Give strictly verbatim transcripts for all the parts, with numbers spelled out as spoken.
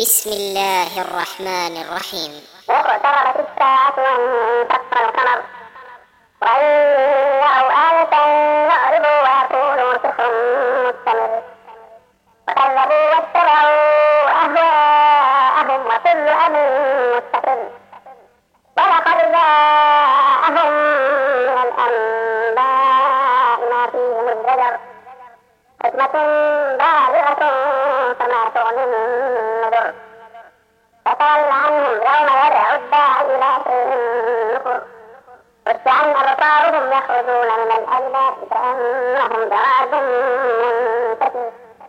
بسم الله الرحمن الرحيم. اقتربت الساعة وانشق القمر وإن يروا آية يعرضوا ويقولوا سحر مستمر وكذبوا واتبعوا أهواءهم وكل أمر مستقر ولقد جاءهم من الأنباء ما فيه مزدجر حكمة بالغة فما تغني النذر فتول عنهم يوم يدعو الداعي إلى شيء نكر خش عن أبصارهم يخرجون من الأجداث كأنهم جراد منتشر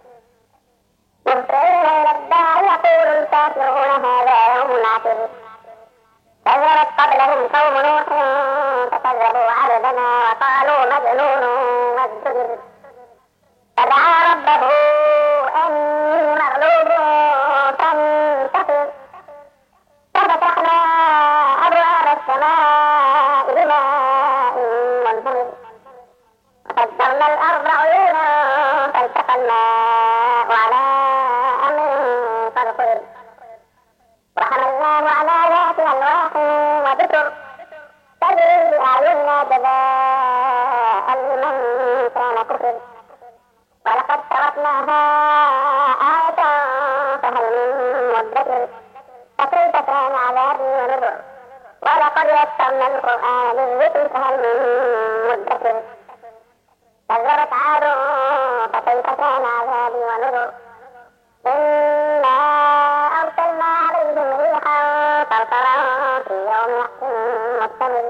مهطعين إلى الداعي يقول الكافرون هذا يوم عسر كذبت قبلهم قوم نوح فكذبوا عبدنا وقالوا مجنون وازدجر فدعا ربه أني مغلوب فانتصر ففتحنا أبواب السماء بماء منهمر وفجرنا الأرض عيونا فالتقى الماء على أمر قد قدر وحملناه على ذات ألواح ودسر تجري بأعيننا جزاء لمن كان كفر ولقد تركناها آية فهل من مدكر فكيف كان عذابي ونذر ولقد يسرنا القرآن للذكر فهل من مدكر كذبت عاد فكيف كان عذابي ونذر إنا أرسلنا عليهم ريحا صرصرا في يوم نحس مستمر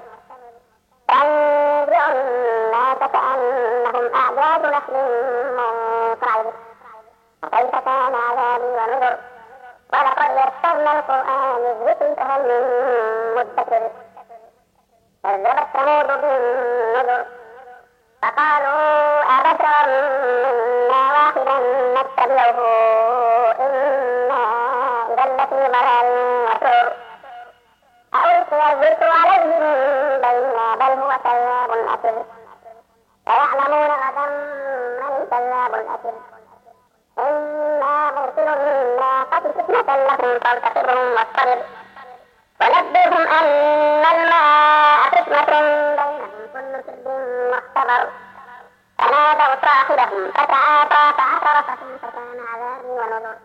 تنزع الناس كأنهم أعجاز نخل منقعر وكيف كان عذابي ونذر ولقد يسرنا القرآن للذكر فهل من مدكر كذبت ثمود بالنذر فقالوا أبشرا منا واحدا نتبعه إنا إذا لفي ضلال وسعر ألقي الذكر عليهم بينا بل هو كذاب أثر سيعلمون غدا من الكذاب الأثر إنا مرسل الناقة فتنة لهم فارتقبهم واصطبر ونبئهم أن الماء قسمة بينهم كل شرب محتضر فنادوا صاحبهم فتعاطى فعقر فكيف كان عذابي ونذر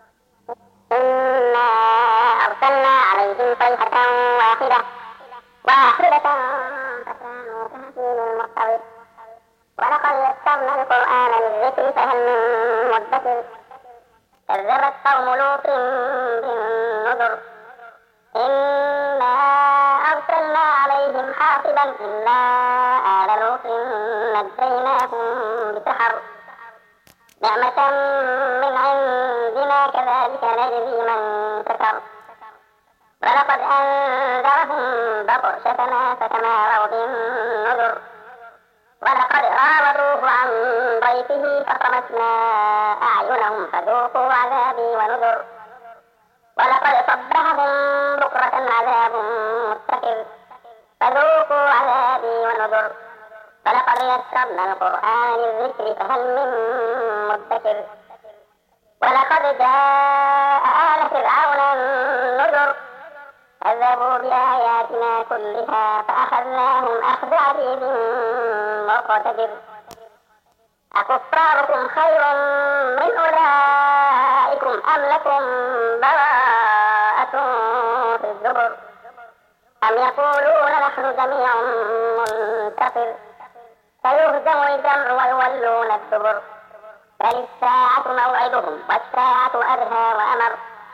إنا أرسلنا عليهم صيحة واحدة واحدة فكانوا كهشيم المحتضر ولقد يسرنا القرآن للذكر فهل من مدكر كذبت قوم لوط بالنذر إنا أرسلنا عليهم حاصبا إلا آل لوط نجيناهم بسحر نعمة من عندنا كذلك نجزي من كفر ولقد أنذرهم بطشتنا فتماروا بالنذر ولقد راودوه عن ضيفه فطمسنا أعينهم فذوقوا عذابي ونذر ولقد صبحهم بكرة عذاب مستقر فذوقوا عذابي ونذر ولقد يسرنا القرآن للذكر فهل من مدكر ولقد جاء آل فرعون النذر كذبوا بآياتنا كلها فأخذناهم أخذ عزيز مقتدر أكفاركم خير من أولئكم أم لكم براءة في الزبر أم يقولون نحن جميع منتصر سيهزم الجمع ويولون الدبر بل الساعة موعدهم والساعة أدهى وأمر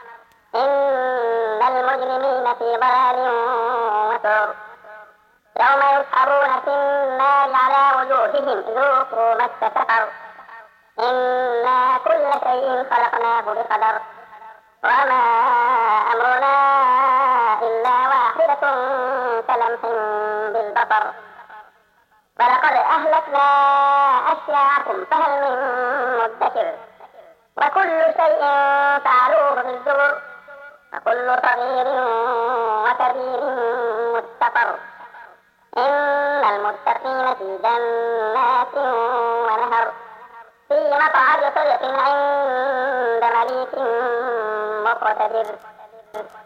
إن المجرمين في ضلال وسعر يوم يسحبون في النار على وجوههم ذوقوا مس سقر إنا كل شيء خلقناه بقدر وما أمرنا إلا واحدة كلمح بالبصر ولقد أهلكنا أشياعكم فهل من مدكر وكل شيء فعلوه في الزبر وكل صغير وكبير مستقر إن المتقين في جنات ونهر في في مقعد صدق عند مليك مقتدر